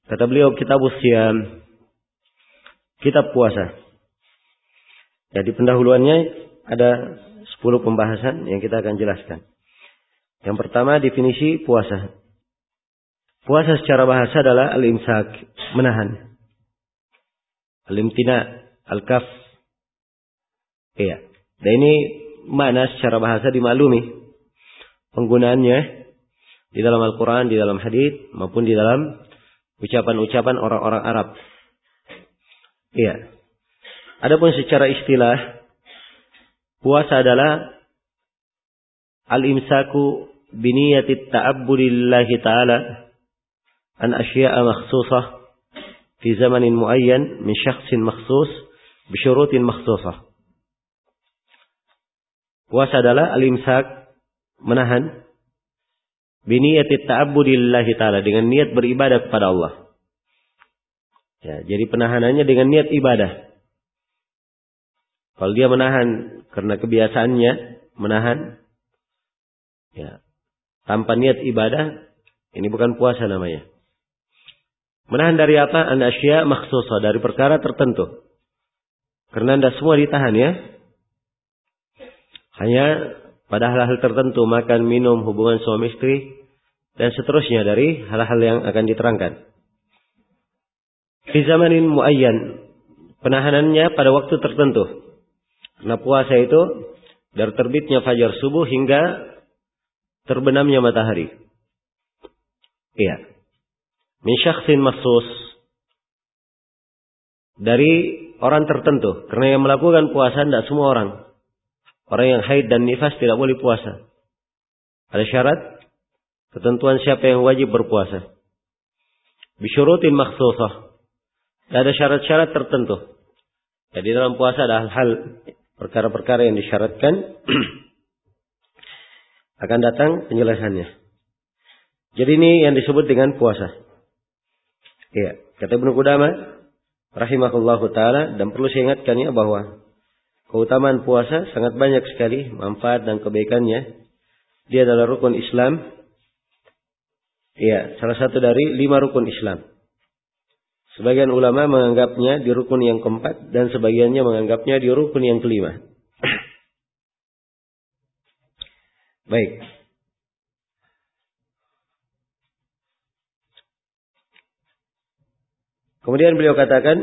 Kata beliau, Kitabus Siyam, kitab puasa. Jadi pendahuluannya ada 10 pembahasan yang kita akan jelaskan. Yang pertama, definisi puasa. Puasa secara bahasa adalah al-imsak, menahan. Al-imtina, al-kaf. Iya. Dan ini makna secara bahasa dimaklumi. Penggunaannya di dalam Al-Quran, di dalam hadits, maupun di dalam ucapan-ucapan orang-orang Arab. Iya. Adapun secara istilah, puasa adalah al-imsaku biniyatit ta'abbudillahi ta'ala an asya'a makhsusah fi zamanin muayyan min syakhsin makhsus bisyurutin makhsusah. Puasa adalah al-imsak, menahan, biniyatit ta'abbudillahi ta'ala, dengan niat beribadah kepada Allah. Ya, jadi penahanannya dengan niat ibadah. Kalau dia menahan karena kebiasaannya menahan, ya, tanpa niat ibadah, ini bukan puasa namanya. Menahan dari apa? An asya makhsusah, dari perkara tertentu. Karena tidak semua ditahan, ya. Hanya pada hal-hal tertentu, makan, minum, hubungan suami istri, dan seterusnya dari hal-hal yang akan diterangkan. Fi zamanin muayyan, penahanannya pada waktu tertentu. Karena puasa itu dari terbitnya fajar subuh hingga terbenamnya matahari. Iya. Min syakhsin makhsus, dari orang tertentu. Karena yang melakukan puasa tidak semua orang. Orang yang haid dan nifas tidak boleh puasa. Ada syarat, ketentuan siapa yang wajib berpuasa. Bisyurutin makhsusah. Ada syarat-syarat tertentu. Jadi dalam puasa ada hal-hal, perkara-perkara yang disyaratkan. Akan datang penjelasannya. Jadi ini yang disebut dengan puasa. Ya, kata Ibnu Qudamah rahimahullahu taala, dan perlu saya ingatkannya bahwa keutamaan puasa sangat banyak sekali manfaat dan kebaikannya. Dia adalah rukun Islam. Ya, salah satu dari 5 rukun Islam. Sebagian ulama menganggapnya di rukun yang keempat dan sebagiannya menganggapnya di rukun yang kelima. Baik. Kemudian beliau katakan,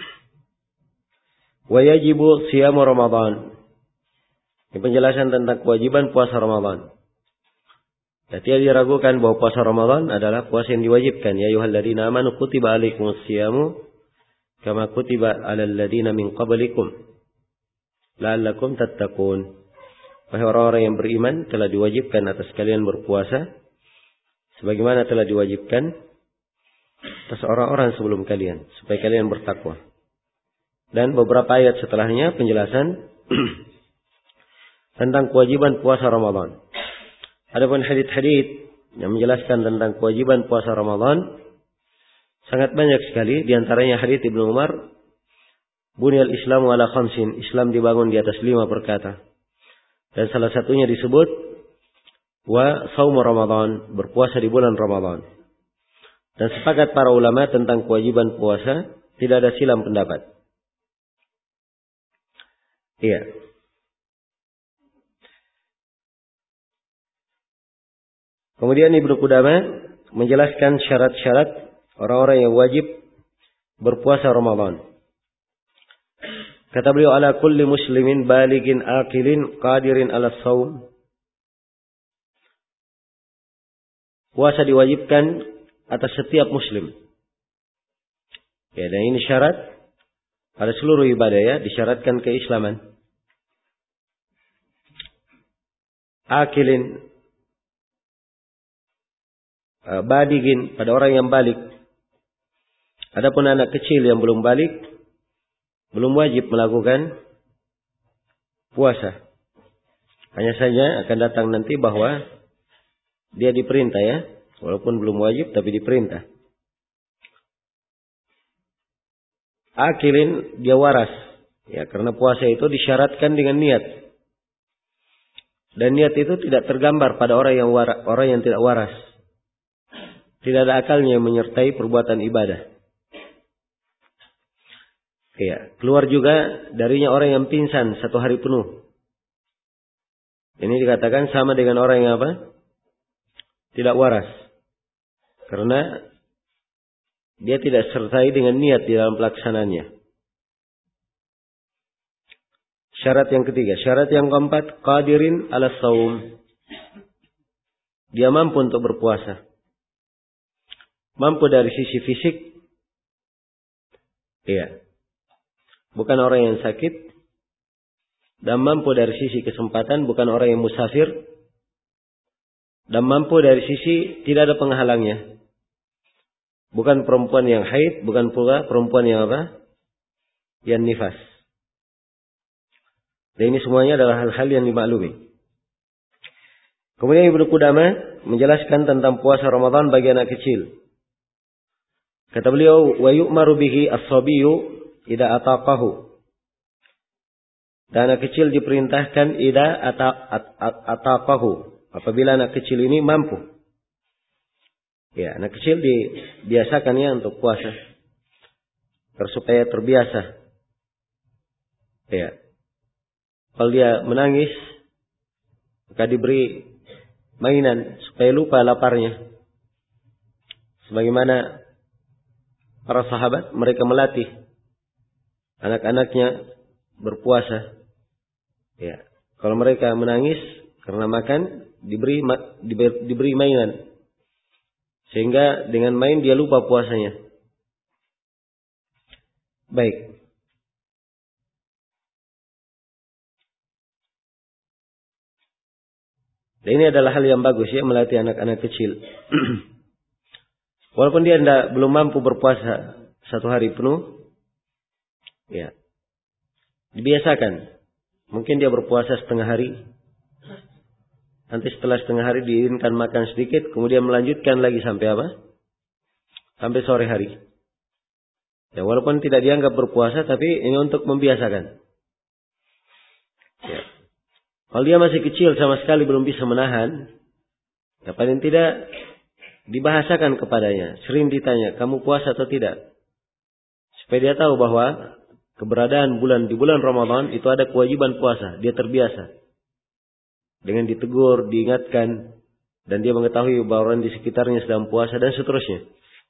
wa yajibu siyamu Ramadan. Ini penjelasan tentang kewajiban puasa Ramadan. Jadi diragukan bahwa puasa Ramadan adalah puasa yang diwajibkan. Ya ayyuhalladzina amanu kutiba alaikumus siyamu kama kutiba alal ladzina min qablikum la'allakum tattaqun. Wahai orang-orang yang beriman, telah diwajibkan atas kalian berpuasa sebagaimana telah diwajibkan atas orang-orang sebelum kalian, supaya kalian bertakwa. Dan beberapa ayat setelahnya penjelasan tentang kewajiban puasa Ramadan. Adapun hadits-hadits yang menjelaskan tentang kewajiban puasa Ramadan sangat banyak sekali. Di antaranya hadits Ibnu Umar, Bunyal Islamu ala khamsin, Islam dibangun di atas 5 perkara. Dan salah satunya disebut wa saumu Ramadan, berpuasa di bulan Ramadan. Dan sepakat para ulama tentang kewajiban puasa, tidak ada silang pendapat. Iya. Kemudian Ibnu Qudamah menjelaskan syarat-syarat orang-orang yang wajib berpuasa Ramadan. Kata beliau, ala kulli muslimin baligin akilin qadirin ala shaum. Puasa diwajibkan atas setiap muslim. Ya, dan ini syarat pada seluruh ibadah, ya, disyaratkan keislaman. Akilin, baligin, pada orang yang balik. Adapun anak kecil yang belum balik, belum wajib melakukan puasa. Hanya saja akan datang nanti bahwa dia diperintah, ya. Walaupun belum wajib tapi diperintah. Akilin, dia waras. Ya, karena puasa itu disyaratkan dengan niat. Dan niat itu tidak tergambar pada orang yang tidak waras. tidak ada akalnya menyertai perbuatan ibadah. Ya, keluar juga darinya orang yang pingsan 1 hari penuh. Ini dikatakan sama dengan orang yang apa? Tidak waras. Karena dia tidak sertai dengan niat di dalam pelaksanaannya. Syarat yang ketiga. Syarat yang keempat. Qadirin ala saum. Dia mampu untuk berpuasa. Mampu dari sisi fisik. Iya. Bukan orang yang sakit. Dan mampu dari sisi kesempatan. Bukan orang yang musafir. Dan mampu dari sisi tidak ada penghalangnya. Bukan perempuan yang haid. Bukan pula perempuan yang apa? Yang nifas. Dan ini semuanya adalah hal-hal yang dimaklumi. Kemudian Ibnu Qudamah menjelaskan tentang puasa Ramadan bagi anak kecil. Kata beliau, wa yu'maru bihi as-sabiyyu idza ataqahu. Dan anak kecil diperintahkan idza ataqahu, apabila anak kecil ini mampu. Ya, anak kecil dibiasakannya untuk puasa supaya terbiasa. Ya. Kalau dia menangis, maka diberi mainan supaya lupa laparnya. Sebagaimana para sahabat, mereka melatih anak-anaknya berpuasa. Ya, kalau mereka menangis karena makan, diberi mainan, sehingga dengan main dia lupa puasanya. Baik. Dan ini adalah hal yang bagus ya, melatih anak-anak kecil. Walaupun dia belum mampu berpuasa 1 hari penuh, ya, dibiasakan. Mungkin dia berpuasa setengah hari. Nanti setelah setengah hari diizinkan makan sedikit, kemudian melanjutkan lagi sampai apa? Sampai sore hari. Ya, walaupun tidak dianggap berpuasa, tapi ini untuk membiasakan. Ya. Kalau dia masih kecil sama sekali belum bisa menahan, ya paling tidak dibahasakan kepadanya. Sering ditanya, kamu puasa atau tidak? Supaya dia tahu bahwa keberadaan di bulan Ramadan itu ada kewajiban puasa. Dia terbiasa. Dengan ditegur, diingatkan, dan dia mengetahui bahwa orang di sekitarnya sedang puasa dan seterusnya.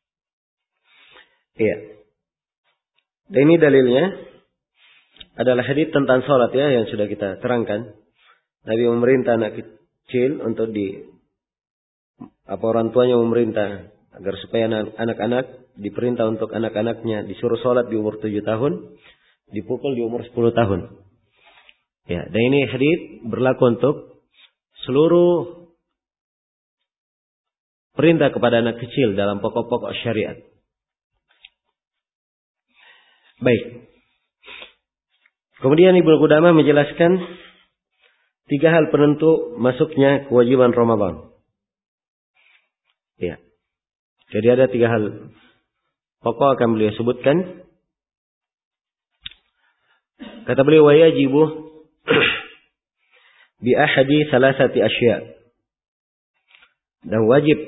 Iya. Dan ini dalilnya adalah hadits tentang salat ya, yang sudah kita terangkan. Nabi memerintah anak kecil untuk orang tuanya memerintah agar supaya anak-anak diperintah untuk anak-anaknya disuruh sholat di umur 7 tahun, dipukul di umur 10 tahun. Ya, dan ini hadits berlaku untuk seluruh perintah kepada anak kecil dalam pokok-pokok syariat. Baik. Kemudian Ibnu Qudamah menjelaskan 3 hal penentu masuknya kewajiban Ramadan. Ya. Jadi ada 3 hal pokok akan beliau sebutkan. Kata beliau, wa yajibu bi ahadi salasati asya. Dan wajib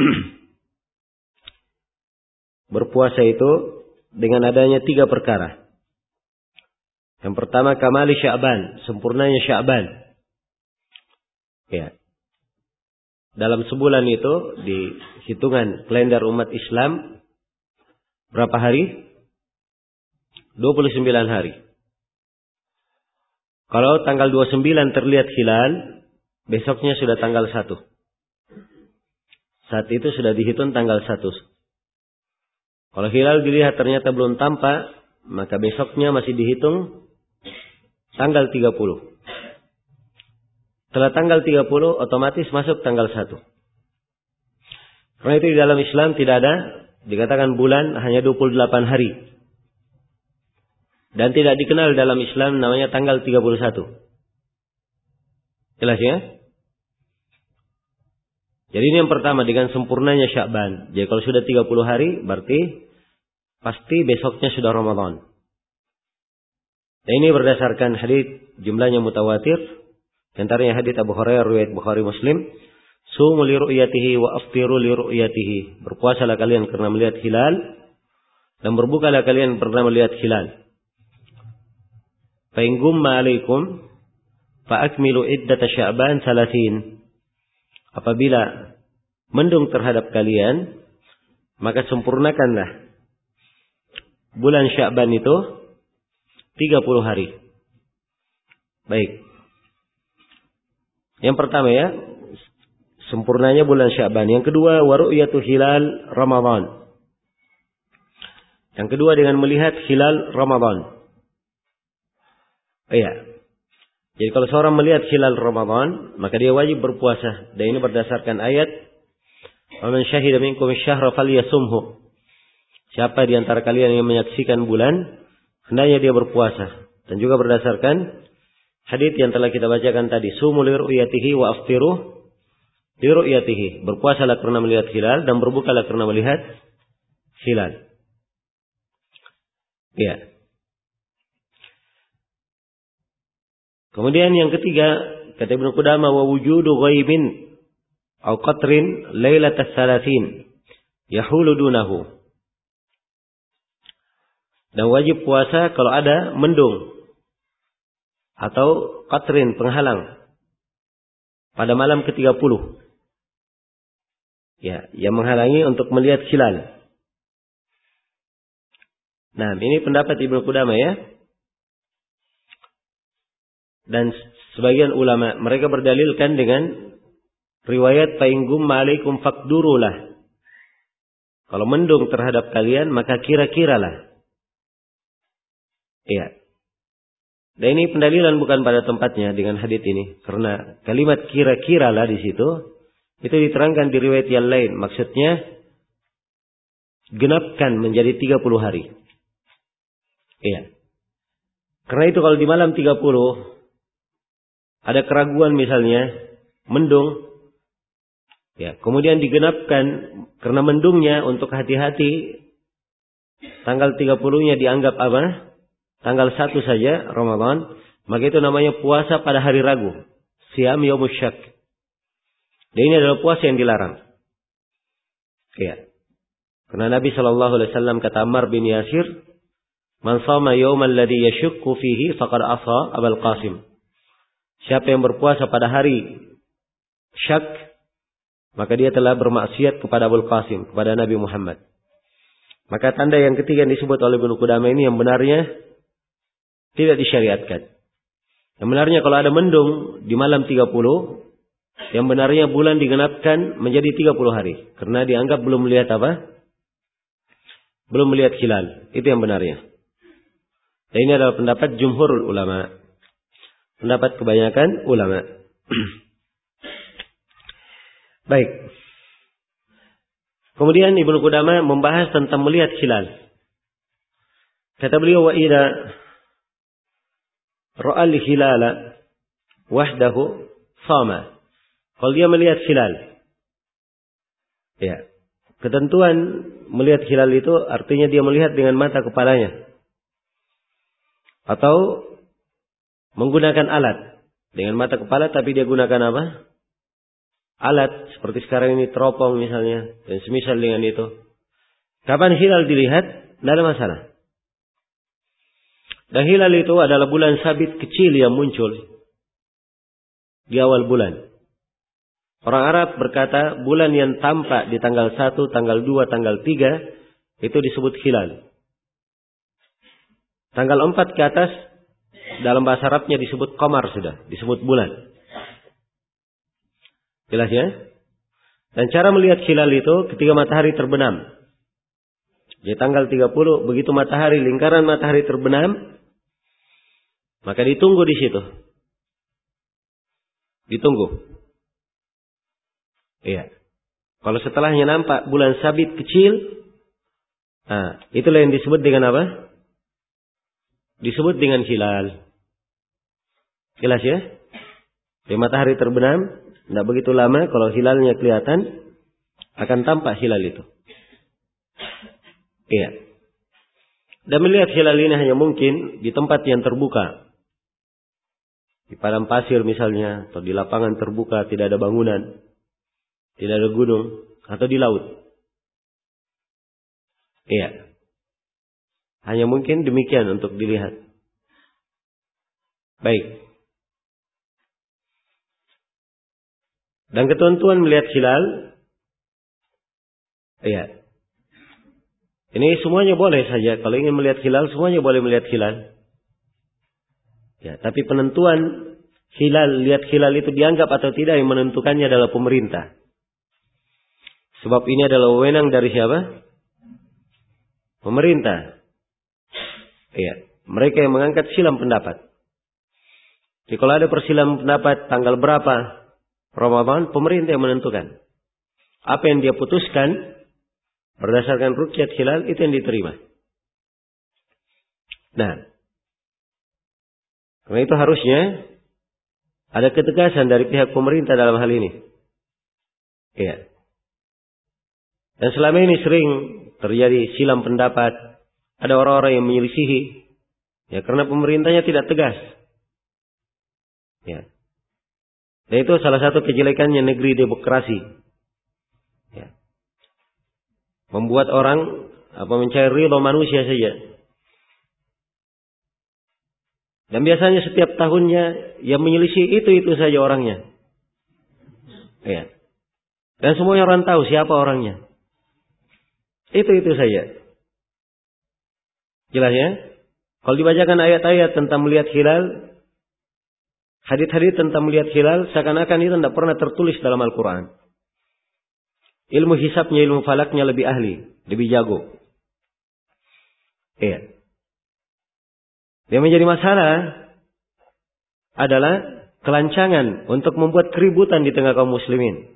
berpuasa itu dengan adanya 3 perkara. Yang pertama, kamali Sya'ban, sempurnanya Sya'ban. Ya. Dalam sebulan itu di hitungan kalender umat Islam berapa hari? 29 hari. Kalau tanggal 29 terlihat hilal, besoknya sudah tanggal 1. Saat itu sudah dihitung tanggal 1. Kalau hilal dilihat ternyata belum tampak, maka besoknya masih dihitung tanggal 30. Setelah tanggal 30 otomatis masuk tanggal 1. Karena itu di dalam Islam tidak ada dikatakan bulan hanya 28 hari. Dan tidak dikenal dalam Islam namanya tanggal 31. Jelas ya? Jadi ini yang pertama dengan sempurnanya Sya'ban. Jadi kalau sudah 30 hari berarti pasti besoknya sudah Ramadan. Dan ini berdasarkan hadits jumlahnya mutawatir. Antaranya hadits Abu Hurairah riwayat Bukhari Muslim, Sumu li ru'yatihi wa aftiru li ru'yatihi. Berpuasalah kalian karena melihat hilal dan berbukalah kalian karena melihat hilal. Fa in gumma 'alaikum fa akmilu iddata Sya'ban 30. Apabila mendung terhadap kalian, maka sempurnakanlah bulan Sya'ban itu 30 hari. Baik. Yang pertama ya, sempurnanya bulan Sya'ban. Yang kedua, wa ru'yatu hilal Ramadan. Yang kedua dengan melihat hilal Ramadan. Iya. Jadi kalau seorang melihat hilal Ramadan, maka dia wajib berpuasa. Dan ini berdasarkan ayat, "Wa man syahida minkum asy-syahra falyasumhu." Siapa di antara kalian yang menyaksikan bulan, hendaknya dia berpuasa. Dan juga berdasarkan hadits yang telah kita bacakan tadi, "Sumu li ru'yatihi wa aftiru li ru'yatihi." Berpuasalah karena melihat hilal dan berbukalah karena melihat hilal. Ya. Kemudian yang ketiga, kata Ibnu Qudamah, wa wujudu ghaibin aw qatrin lailatas salasin yahulu dunahu. Dan wajib puasa kalau ada mendung atau qatrin, penghalang, pada malam ke-30. Ya, yang menghalangi untuk melihat hilal. Nah, ini pendapat Ibnu Qudamah ya. Dan sebagian ulama mereka berdalilkan dengan riwayat fa in gumma 'alaikum faqdurulah. Kalau mendung terhadap kalian maka kira-kiralah. Iya. Dan ini pendalilan bukan pada tempatnya dengan hadits ini, karena kalimat kira-kiralah di situ itu diterangkan di riwayat yang lain. Maksudnya genapkan menjadi 30 hari. Iya. Karena itu kalau di malam 30 ada keraguan misalnya, mendung, ya, kemudian digenapkan karena mendungnya untuk hati-hati, tanggal 30-nya dianggap apa? Tanggal 1 saja Ramadan, maka itu namanya puasa pada hari ragu. Siyam yaumus syak. Dan ini adalah puasa yang dilarang. Ya. Karena Nabi SAW kata Ammar bin Yasir, "Man shama yaumal ladzi yashukku fihi faqad asa Abul Qasim." Siapa yang berpuasa pada hari syak, maka dia telah bermaksiat kepada Abul Qasim, kepada Nabi Muhammad. Maka tanda yang ketiga yang disebut oleh Ibnu Qudamah ini yang benarnya tidak disyariatkan. Yang benarnya kalau ada mendung di malam 30, yang benarnya bulan digenapkan menjadi 30 hari. Karena dianggap belum melihat apa? Belum melihat hilal. Itu yang benarnya. Dan ini adalah pendapat jumhurul ulama. Pendapat kebanyakan ulama. Baik. Kemudian Ibnu Qudamah membahas tentang melihat hilal. Kata beliau, wa idza ra'al hilala wahdahu sama. Kalau dia melihat hilal. Ya. Ketentuan melihat hilal itu artinya dia melihat dengan mata kepalanya. Atau menggunakan alat. Dengan mata kepala tapi dia gunakan apa? Alat. Seperti sekarang ini teropong misalnya. Dan semisal dengan itu. Kapan hilal dilihat? Tidak ada masalah. Dan hilal itu adalah bulan sabit kecil yang muncul. Di awal bulan. Orang Arab berkata bulan yang tampak di tanggal 1, tanggal 2, tanggal 3. Itu disebut hilal. Tanggal 4 ke atas. Dalam bahasa Arabnya disebut qamar sudah. Disebut bulan. Jelas ya? Dan cara melihat hilal itu ketika matahari terbenam. Di tanggal 30. Begitu matahari, lingkaran matahari terbenam. Maka ditunggu di situ. Ditunggu. Iya. Kalau setelahnya nampak bulan sabit kecil. Nah, itulah yang disebut dengan apa? Disebut dengan hilal. Jelas ya? Di matahari terbenam, tidak begitu lama kalau hilalnya kelihatan, akan tampak hilal itu. Iya. Dan melihat hilal ini hanya mungkin di tempat yang terbuka. Di padang pasir misalnya, atau di lapangan terbuka tidak ada bangunan. Tidak ada gunung atau di laut. Iya. Hanya mungkin demikian untuk dilihat. Baik. Dan ketentuan melihat hilal. Iya. Ini semuanya boleh saja. Kalau ingin melihat hilal, semuanya boleh melihat hilal. Ya, tapi penentuan lihat hilal itu dianggap atau tidak, yang menentukannya adalah pemerintah. Sebab ini adalah wewenang dari siapa? Pemerintah. Iya, mereka yang mengangkat silam pendapat. Jadi kalau ada persilaman pendapat tanggal berapa Ramadan, pemerintah yang menentukan. Apa yang dia putuskan berdasarkan ruqyat hilal, itu yang diterima. Nah, karena itu harusnya ada ketegasan dari pihak pemerintah dalam hal ini. Iya. Dan selama ini sering terjadi silam pendapat. Ada orang-orang yang menyelisihi. Ya, karena pemerintahnya tidak tegas. Ya. Dan itu salah satu kejelekannya negeri demokrasi. Ya. Membuat orang mencari ridho manusia saja. Dan biasanya setiap tahunnya yang menyelisih itu saja orangnya. Ya. Dan semuanya orang tahu siapa orangnya. Itu saja. Jelas ya? Kalau dibacakan ayat-ayat tentang melihat hilal, hadits-hadits tentang melihat hilal, seakan-akan itu tidak pernah tertulis dalam Al-Quran. Ilmu hisabnya, ilmu falaknya lebih ahli, lebih jago. Iya. Yang menjadi masalah adalah kelancangan untuk membuat keributan di tengah kaum muslimin.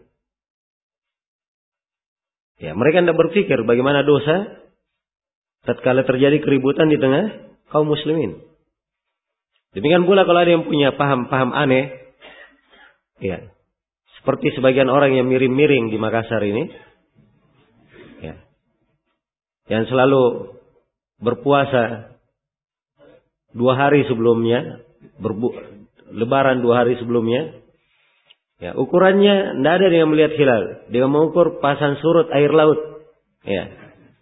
Ya, mereka tidak berpikir bagaimana dosa tatkala terjadi keributan di tengah kaum muslimin. Demikian pula kalau ada yang punya paham-paham aneh, ya, seperti sebagian orang yang miring-miring di Makassar ini, ya, yang selalu berpuasa 2 hari sebelumnya, lebaran 2 hari sebelumnya, ya, ukurannya tidak ada yang melihat hilal, dia mengukur pasang surut air laut, ya.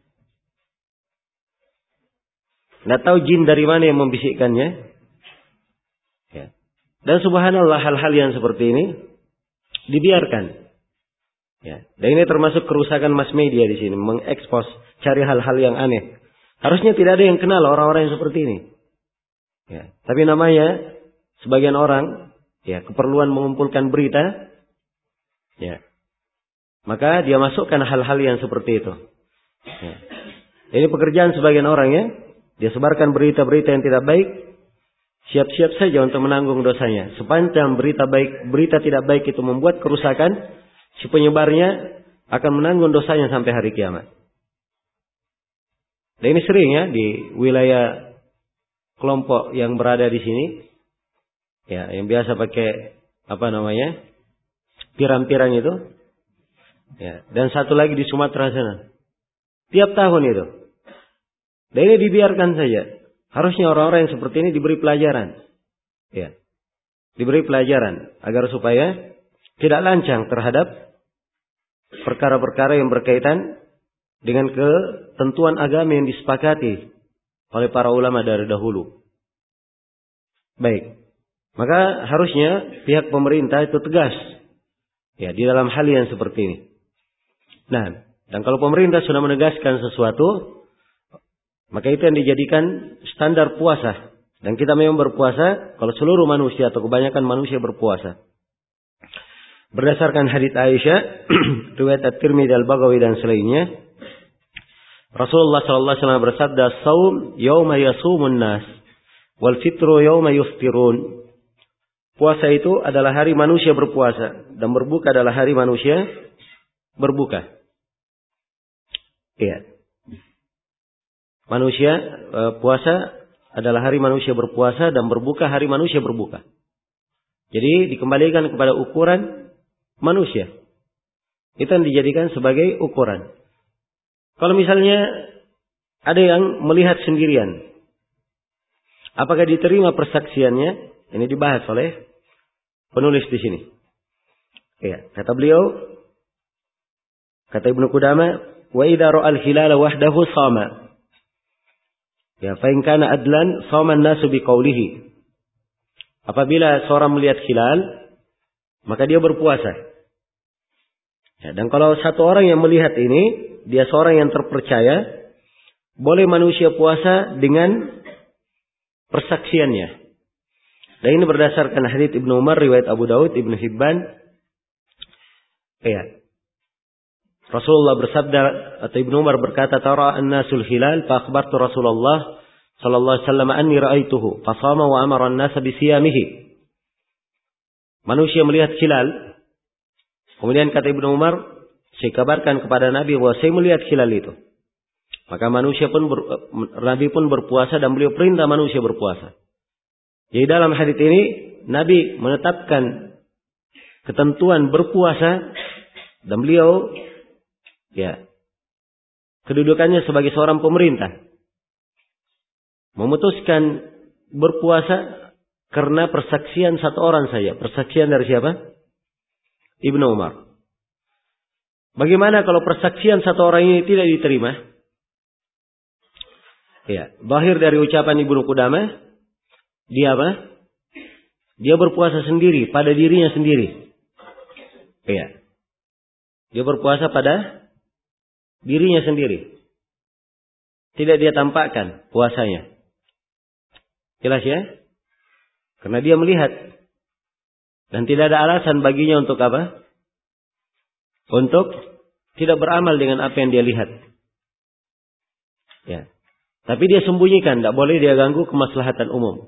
Tidak tahu jin dari mana yang membisikkannya. Ya. Dan subhanallah, hal-hal yang seperti ini dibiarkan. Ya. Dan ini termasuk kerusakan mass media di sini, mengekspos, cari hal-hal yang aneh. Harusnya tidak ada yang kenal orang-orang yang seperti ini. Ya. Tapi namanya sebagian orang, ya, keperluan mengumpulkan berita, ya, maka dia masukkan hal-hal yang seperti itu. Ya. Ini pekerjaan sebagian orang, ya. Dia sebarkan berita-berita yang tidak baik, siap-siap saja untuk menanggung dosanya. Sepanjang berita tidak baik itu membuat kerusakan, si penyebarnya akan menanggung dosanya sampai hari kiamat. Dan ini sering, ya, di wilayah kelompok yang berada di sini, ya, yang biasa pakai pirang-pirang itu, ya, dan satu lagi di Sumatera sana. Tiap tahun itu. Dan ini dibiarkan saja. Harusnya orang-orang yang seperti ini diberi pelajaran. Ya. Diberi pelajaran agar supaya tidak lancang terhadap perkara-perkara yang berkaitan dengan ketentuan agama yang disepakati oleh para ulama dari dahulu. Baik. Maka harusnya pihak pemerintah itu tegas, ya, di dalam hal yang seperti ini. Nah, dan kalau pemerintah sudah menegaskan sesuatu, maka itu yang dijadikan standar puasa. Dan kita memang berpuasa kalau seluruh manusia atau kebanyakan manusia berpuasa. Berdasarkan hadits Aisyah, riwayat At-Tirmidzi, Al-Baghawi dan selainnya, Rasulullah SAW bersabda, "Shaum yauma yasumun nas, wal fitru yauma yuftirun." Puasa itu adalah hari manusia berpuasa, dan berbuka adalah hari manusia berbuka. Iya. Puasa adalah hari manusia berpuasa, dan berbuka hari manusia berbuka. Jadi dikembalikan kepada ukuran manusia. Itu yang dijadikan sebagai ukuran. Kalau misalnya ada yang melihat sendirian, apakah diterima persaksiannya? Ini dibahas oleh penulis di sini. Ya, kata beliau, Kata Ibnu Qudamah, wa idza ra'al hilala wahdahu shama. Ya, fa in kana adlan shama an-nasu biqaulihi. Apabila seorang melihat hilal, maka dia berpuasa. Ya, dan kalau satu orang yang melihat ini, dia seorang yang terpercaya, boleh manusia puasa dengan persaksiannya. Dan ini berdasarkan hadits Ibnu Umar, riwayat Abu Daud, Ibnu Hibban. Ya. Rasulullah bersabda, atau Ibnu Umar berkata, "Tara an-nasul hilal, fa akhbartu Rasulullah sallallahu alaihi wasallam anni ra'aituhu, fa shama wa amara an-nasa bi siyamihi." Manusia melihat hilal, kemudian kata Ibnu Umar, saya kabarkan kepada Nabi bahwa saya melihat hilal itu. Maka Nabi pun berpuasa dan beliau perintah manusia berpuasa. Jadi dalam hadits ini Nabi menetapkan ketentuan berpuasa dan beliau kedudukannya sebagai seorang pemerintah memutuskan berpuasa karena persaksian satu orang saja. Persaksian dari siapa? Ibnu Umar. Bagaimana kalau persaksian satu orang ini tidak diterima? Ya, zahir dari ucapan Ibnu Qudamah, dia apa? Dia berpuasa sendiri pada dirinya sendiri. Ya. Dia berpuasa pada dirinya sendiri. Tidak dia tampakkan puasanya. Jelas ya? Karena dia melihat. Dan tidak ada alasan baginya untuk apa? Untuk tidak beramal dengan apa yang dia lihat. Ya. Tapi dia sembunyikan. Tidak boleh dia ganggu kemaslahatan umum.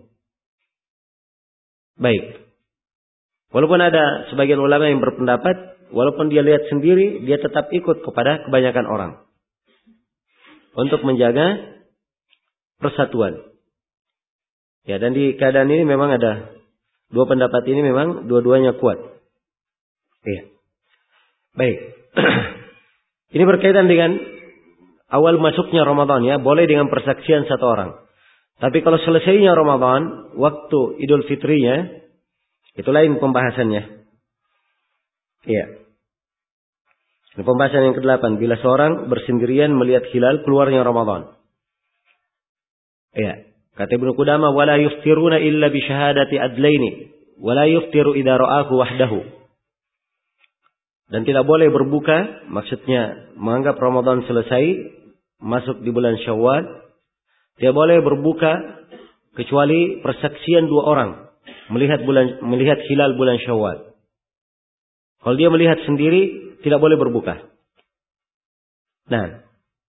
Baik. Walaupun ada sebagian ulama yang berpendapat, walaupun dia lihat sendiri, dia tetap ikut kepada kebanyakan orang. Untuk menjaga persatuan. Ya, dan di keadaan ini memang ada dua pendapat ini memang dua-duanya kuat. Ya. Baik. Ini berkaitan dengan awal masuknya Ramadan ya, boleh dengan persaksian satu orang. Tapi kalau selesainya Ramadan, waktu Idul Fitrinya, itu lain pembahasannya. Iya. Ini pembahasan yang ke-8. Bila seorang bersendirian melihat hilal keluarnya Ramadan. Iya. Kata Ibnu Qudamah, wala yuftiruna illa bi syahadati adlaini, wala yuftiru idza ra'ahu wahdahu. Dan tidak boleh berbuka, maksudnya menganggap Ramadan selesai, masuk di bulan Syawal. Tidak boleh berbuka kecuali persaksian dua orang melihat hilal bulan Syawal. Kalau dia melihat sendiri tidak boleh berbuka. Nah,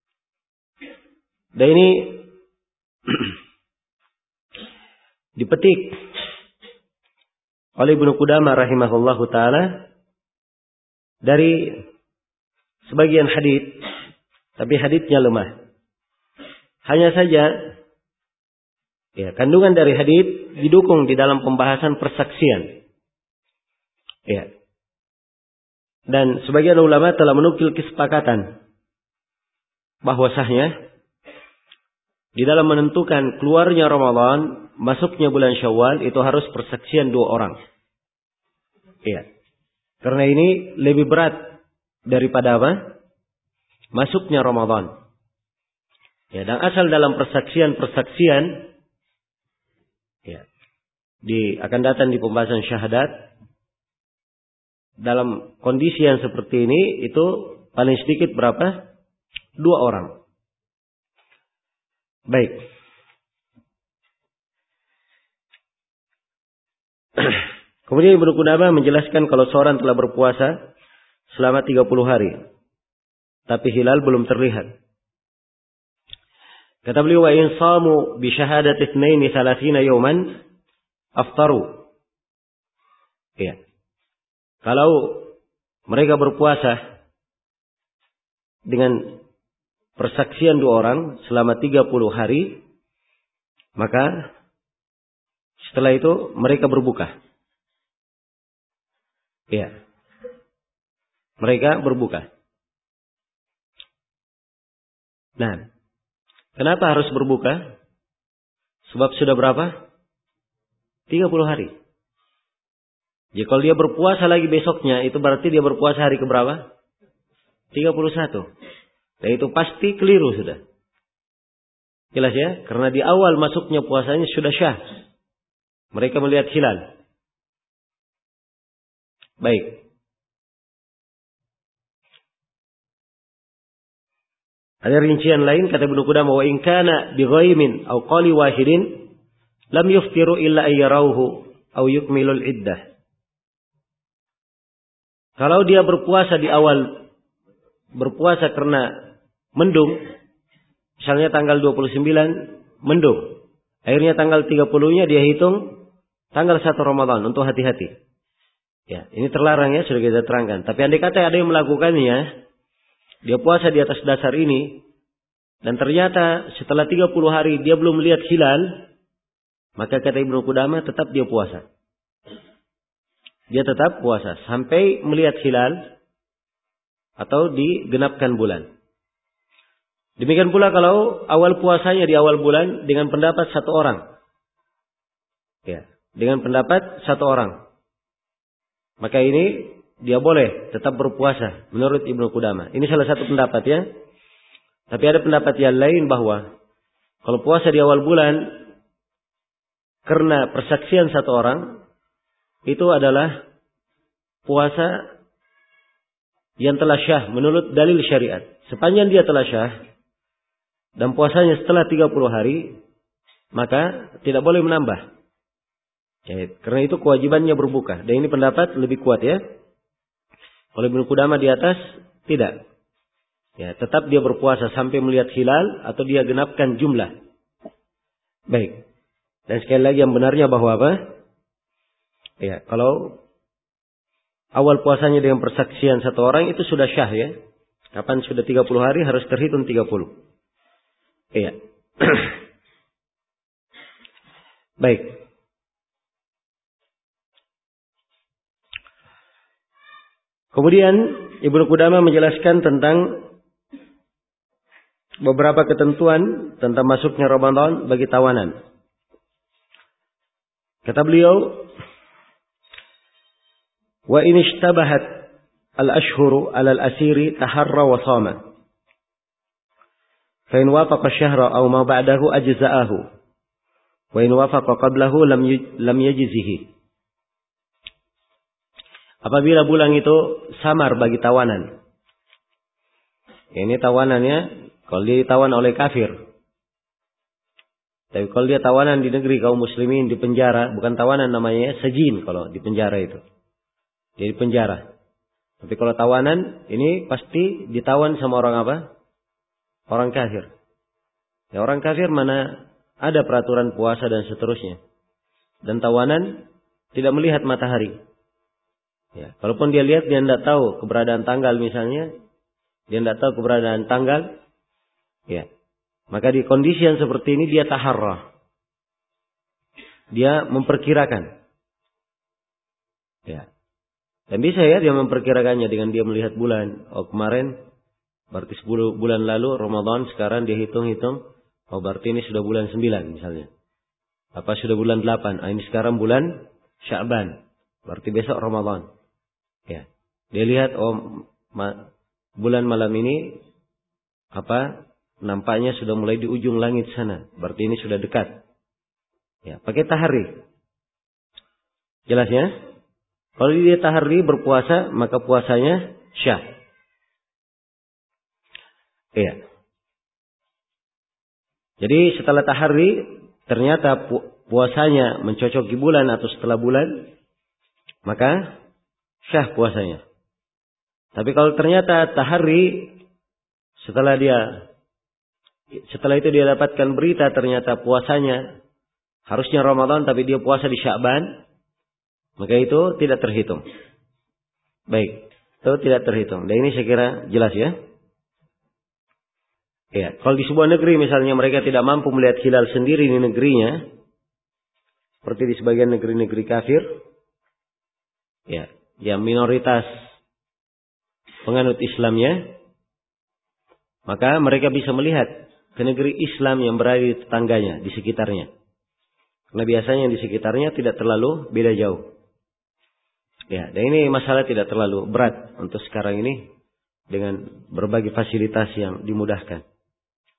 dan ini dipetik oleh Ibnu Qudamah rahimahullahu taala dari sebagian hadits, tapi haditsnya lemah. Hanya saja ya, kandungan dari hadits didukung di dalam pembahasan persaksian. Ya. Dan sebagian ulama telah menukil kesepakatan bahwasanya di dalam menentukan keluarnya Ramadan, masuknya bulan Syawal itu harus persaksian dua orang. Ya. Karena ini lebih berat daripada apa? Masuknya Ramadan. Ya, dan asal dalam persaksian ya, akan datang di pembahasan syahadat. Dalam kondisi yang seperti ini itu paling sedikit berapa? 2 orang. Baik. Kemudian Ibnu Qudamah menjelaskan kalau seorang telah berpuasa selama 30 hari. Tapi hilal belum terlihat. Kata beliau, wa in shamu bi syahadati itsnaini 30 yawman aftaru. Ya. Kalau mereka berpuasa dengan persaksian 2 orang selama 30 hari, maka setelah itu mereka berbuka. Ya. Mereka berbuka. Nah, kenapa harus berbuka? Sebab sudah berapa? 30 hari. Jadi kalau dia berpuasa lagi besoknya, itu berarti dia berpuasa hari keberapa? 31. Dan itu pasti keliru sudah. Jelas ya? Karena di awal masuknya puasanya sudah syah. Mereka melihat hilal. Baik. Ada rincian lain kata Ibnu Qudamah, wa in kana bi ghaimin aw qali wahidin lam yuftiru illa ayyarahu aw yukmilul iddah. Kalau dia berpuasa di awal, berpuasa karena mendung, misalnya tanggal 29 mendung, akhirnya tanggal 30-nya dia hitung tanggal 1 Ramadan, untuk hati-hati. Ya, ini terlarang ya, sudah kita terangkan. Tapi andai kata ada yang melakukannya, dia puasa di atas dasar ini, dan ternyata setelah 30 hari dia belum melihat hilal, maka kata Ibnu Qudamah tetap dia puasa. Dia tetap puasa sampai melihat hilal atau digenapkan bulan. Demikian pula kalau awal puasanya di awal bulan dengan pendapat satu orang. Ya, dengan pendapat satu orang. Maka ini dia boleh tetap berpuasa menurut Ibnu Qudamah. Ini salah satu pendapat ya. Tapi ada pendapat yang lain bahwa kalau puasa di awal bulan karena persaksian satu orang, itu adalah puasa yang telah syah menurut dalil syariat. Sepanjang dia telah syah dan puasanya setelah 30 hari, maka tidak boleh menambah. Ya, karena itu kewajibannya berbuka. Dan ini pendapat lebih kuat ya. Kalau Ibnu Qudamah di atas, tidak. Ya, tetap dia berpuasa sampai melihat hilal atau dia genapkan jumlah. Baik. Dan sekali lagi yang benarnya bahwa apa? Ya, kalau awal puasanya dengan persaksian satu orang itu sudah syah ya. Kapan sudah 30 hari harus terhitung 30. Iya. Baik. Kemudian Ibnu Qudamah menjelaskan tentang beberapa ketentuan tentang masuknya Ramadan bagi tawanan. Kata beliau, wa in ishtabahat al-ashhuru 'ala al-asiri taharra wa shama. Fa in wafaqa ash-shahra aw ma ba'dahu ajza'ahu. Wa in wafaqa qablahu lam yajzihi. Apabila bulan itu samar bagi tawanan. Ini tawanannya kalau dia ditawan oleh kafir. Tapi kalau dia tawanan di negeri kaum muslimin di penjara, bukan tawanan namanya sejin kalau di penjara itu. Dia di penjara. Tapi kalau tawanan ini pasti ditawan sama orang apa? Orang kafir. Ya, orang kafir mana ada peraturan puasa dan seterusnya. Dan tawanan tidak melihat matahari. Ya, kalaupun dia lihat dia tidak tahu keberadaan tanggal misalnya, dia tidak tahu keberadaan tanggal. Ya. Maka di kondisi yang seperti ini dia taharrah. Dia memperkirakan. Ya. Dan bisa ya dia memperkirakannya dengan dia melihat bulan. Oh kemarin berarti 10 bulan lalu Ramadan, sekarang dia hitung-hitung. Oh berarti ini sudah bulan 9 misalnya. Apa sudah bulan 8? Ini sekarang bulan Sya'ban. Berarti besok Ramadan. Ya. Dia lihat bulan malam ini nampaknya sudah mulai di ujung langit sana. Berarti ini sudah dekat. Ya, pakai tahari. Jelas ya? Kalau dia tahari berpuasa, maka puasanya syah. Iya. Jadi setelah tahari, ternyata puasanya mencocoki bulan atau setelah bulan, maka syah puasanya. Tapi kalau ternyata tahari setelah itu dia dapatkan berita ternyata puasanya harusnya Ramadan tapi dia puasa di Sya'ban, maka itu tidak terhitung. Baik, itu tidak terhitung. Dan ini saya kira jelas ya. Ya, kalau di sebuah negeri misalnya mereka tidak mampu melihat hilal sendiri di negerinya, seperti di sebagian negeri-negeri kafir, ya, yang minoritas penganut Islamnya, maka mereka bisa melihat ke negeri Islam yang berada di tetangganya, di sekitarnya. Karena biasanya di sekitarnya tidak terlalu beda jauh. Ya, dan ini masalah tidak terlalu berat untuk sekarang ini. dengan berbagai fasilitas yang dimudahkan.